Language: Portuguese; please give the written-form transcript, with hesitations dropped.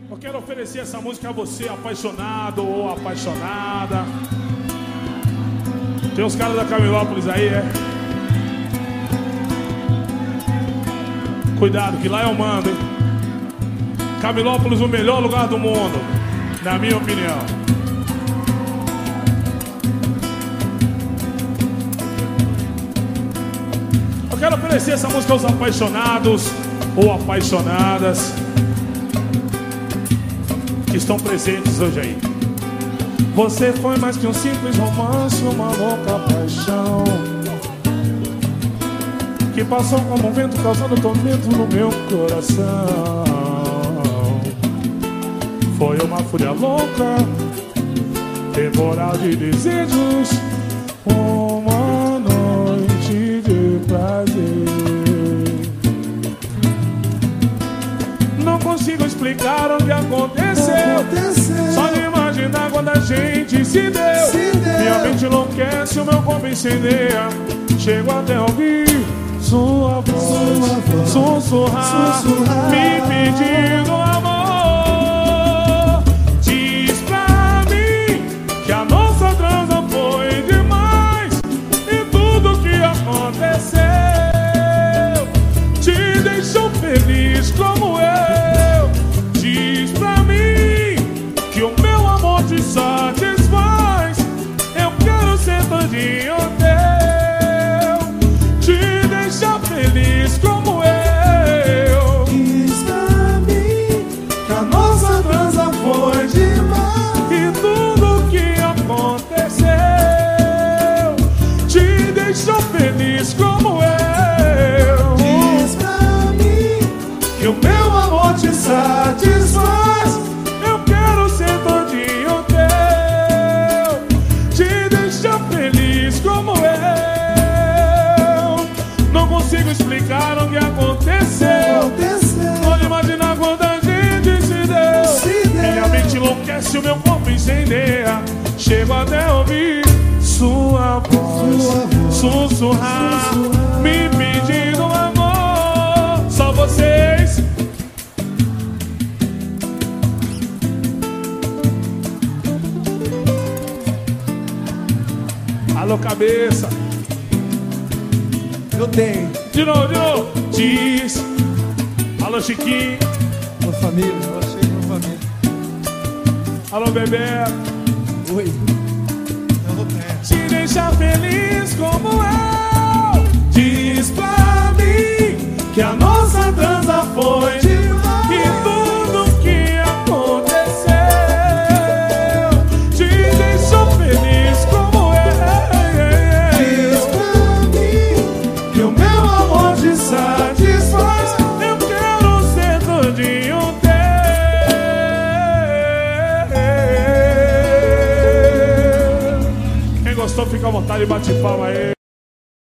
Eu quero oferecer essa música a você, apaixonado ou apaixonada. Tem os caras da Camilópolis aí, é? Cuidado, que lá eu mando, hein? Camilópolis, o melhor lugar do mundo, na minha opinião. Eu quero oferecer essa música aos apaixonados ou apaixonadas que estão presentes hoje aí. Você foi mais que um simples romance, uma louca paixão que passou como um vento, causando tormento no meu coração. Foi uma fúria louca, temporal de desejos, uma noite de prazer. Não consigo explicar o que aconteceu, só de imaginar quando a gente se deu. Minha mente enlouquece, o meu corpo incendeia. Chego até a ouvir sua voz sussurrar, me pedindo amor. Diz pra mim que a nossa transa foi demais e tudo que aconteceu te deixou feliz como eu. Diz pra mim que o meu amor te satisfaz. Eu quero ser todinho teu, feliz como eu. Diz pra mim que a nossa transa foi demais e tudo que aconteceu te deixou feliz como eu. Diz pra mim que o meu amor te satisfaz. Eu quero ser todinho teu, te deixar feliz como eu. Não consigo explicar o que aconteceu. Pode imaginar quando a gente se deu. Minha mente enlouquece, o meu corpo incendeia. Chego até a ouvir sua voz sussurrar, me pedindo amor. Só vocês. Alô, cabeça. Eu tenho. De novo, de novo. Diz. Alô, Chiquinho. Alô, família. Eu achei minha família. Alô, bebê. Oi. Te deixa feliz como eu. Diz pra mim que a nossa transa foi demais e tudo que aconteceu te deixou feliz como eu. Diz pra mim que o meu amor te satisfaz. Eu quero ser todinho teu. Quem gostou, fica à vontade e bate palma aí.